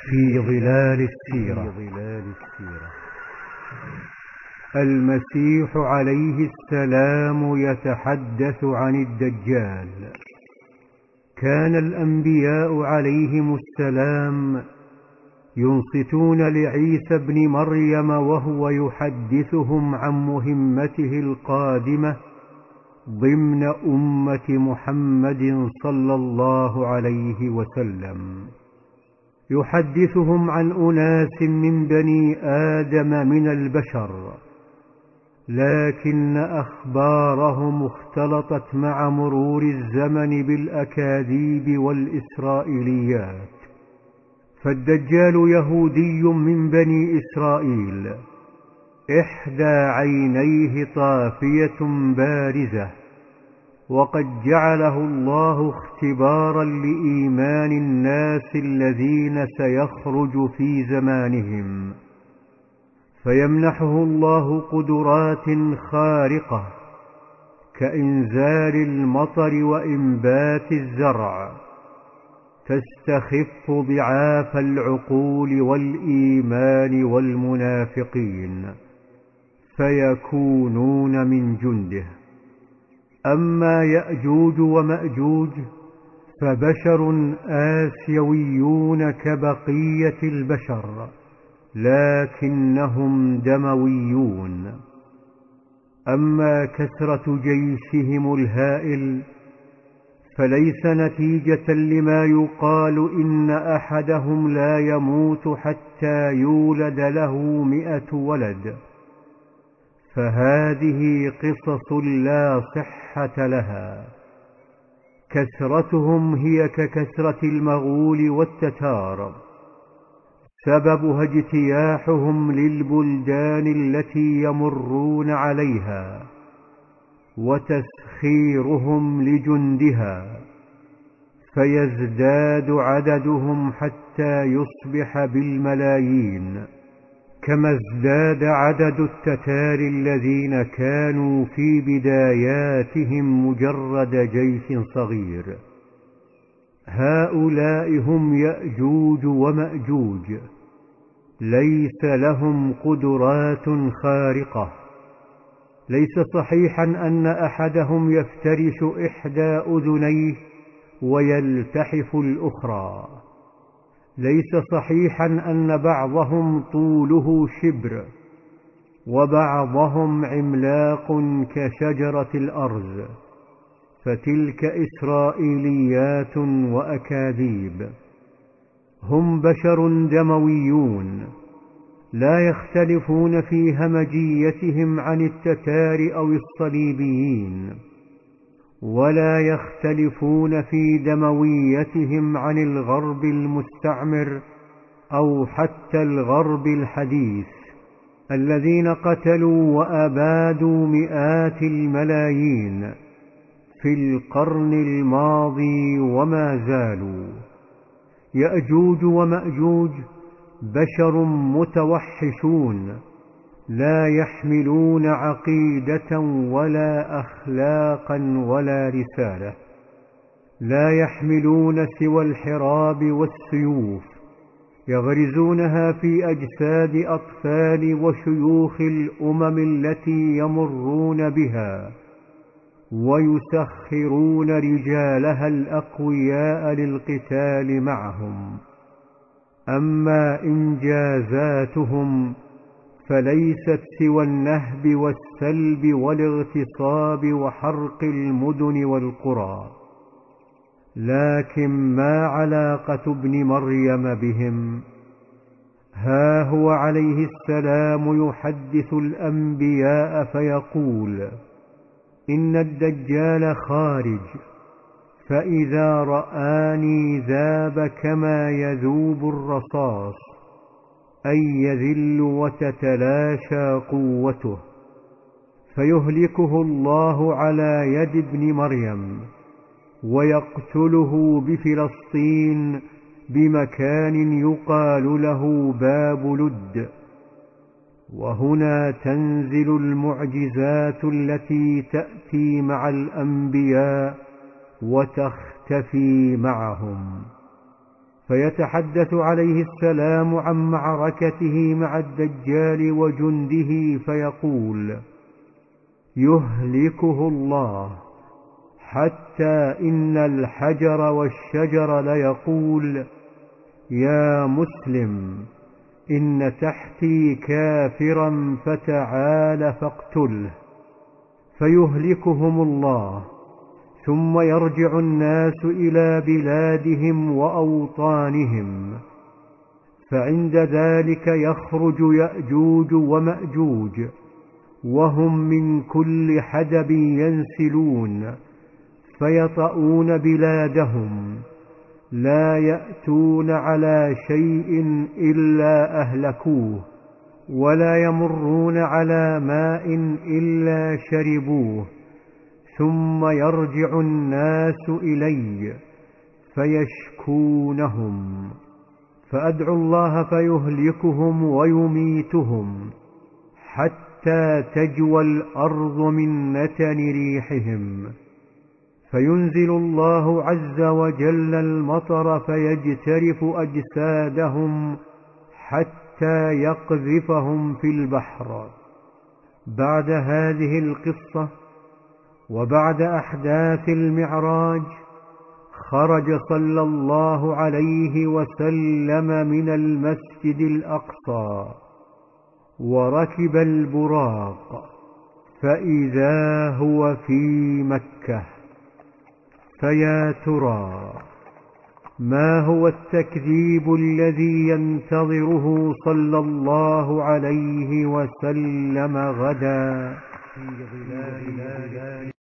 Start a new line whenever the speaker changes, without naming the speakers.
في ظلال السيرة. المسيح عليه السلام يتحدث عن الدجال. كان الأنبياء عليهم السلام ينصتون لعيسى ابن مريم وهو يحدثهم عن مهمته القادمة ضمن أمة محمد صلى الله عليه وسلم. يحدثهم عن أناس من بني آدم من البشر، لكن أخبارهم اختلطت مع مرور الزمن بالأكاذيب والإسرائيليات. فالدجال يهودي من بني إسرائيل، إحدى عينيه طافية بارزة، وقد جعله الله اختبارا لإيمان الناس الذين سيخرج في زمانهم، فيمنحه الله قدرات خارقة كإنزال المطر وإنبات الزرع تستخف ضعاف العقول والإيمان والمنافقين، فيكونون من جنده. أما يأجوج ومأجوج فبشر آسيويون كبقية البشر، لكنهم دمويون. أما كثرة جيشهم الهائل فليس نتيجة لما يقال إن أحدهم لا يموت حتى يولد له 100 ولد، فهذه قصص لا صحة لها. كثرتهم هي ككثرة المغول والتتار، سببها اجتياحهم للبلدان التي يمرون عليها وتسخيرهم لجندها، فيزداد عددهم حتى يصبح بالملايين، كما ازداد عدد التتار الذين كانوا في بداياتهم مجرد جيش صغير. هؤلاء هم يأجوج ومأجوج، ليس لهم قدرات خارقة. ليس صحيحا أن أحدهم يفترش إحدى أذنيه ويلتحف الأخرى. ليس صحيحا أن بعضهم طوله شبر وبعضهم عملاق كشجرة الأرز، فتلك إسرائيليات وأكاذيب. هم بشر دمويون، لا يختلفون في همجيتهم عن التتار أو الصليبيين، ولا يختلفون في دمويتهم عن الغرب المستعمر أو حتى الغرب الحديث، الذين قتلوا وأبادوا مئات الملايين في القرن الماضي وما زالوا. يأجوج ومأجوج بشر متوحشون، لا يحملون عقيدة ولا أخلاقا ولا رسالة، لا يحملون سوى الحراب والسيوف، يغرزونها في أجساد أطفال وشيوخ الأمم التي يمرون بها، ويسخرون رجالها الأقوياء للقتال معهم. أما إنجازاتهم فليست سوى النهب والسلب والاغتصاب وحرق المدن والقرى. لكن ما علاقة ابن مريم بهم؟ ها هو عليه السلام يحدث الأنبياء فيقول: إن الدجال خارج، فإذا رآني ذاب كما يذوب الرصاص، أي يذل وتتلاشى قوته، فيهلكه الله على يد ابن مريم، ويقتله بفلسطين بمكان يقال له باب لد. وهنا تنزل المعجزات التي تأتي مع الأنبياء وتختفي معهم. فيتحدث عليه السلام عن معركته مع الدجال وجنده فيقول: يهلكه الله، حتى إن الحجر والشجر ليقول: يا مسلم، إن تحتي كافرا فتعال فاقتله، فيهلكهم الله، ثم يرجع الناس إلى بلادهم وأوطانهم، فعند ذلك يخرج يأجوج ومأجوج، وهم من كل حدب ينسلون، فيطؤون بلادهم، لا يأتون على شيء إلا أهلكوه، ولا يمرون على ماء إلا شربوه، ثم يرجع الناس إلي فيشكونهم، فأدعو الله فيهلكهم ويميتهم، حتى تجوى الأرض من نتن ريحهم، فينزل الله عز وجل المطر فيجترف أجسادهم حتى يقذفهم في البحر. بعد هذه القصة وبعد أحداث المعراج، خرج صلى الله عليه وسلم من المسجد الأقصى وركب البراق، فإذا هو في مكة. فيا ترى ما هو التكذيب الذي ينتظره صلى الله عليه وسلم غدا في ظلال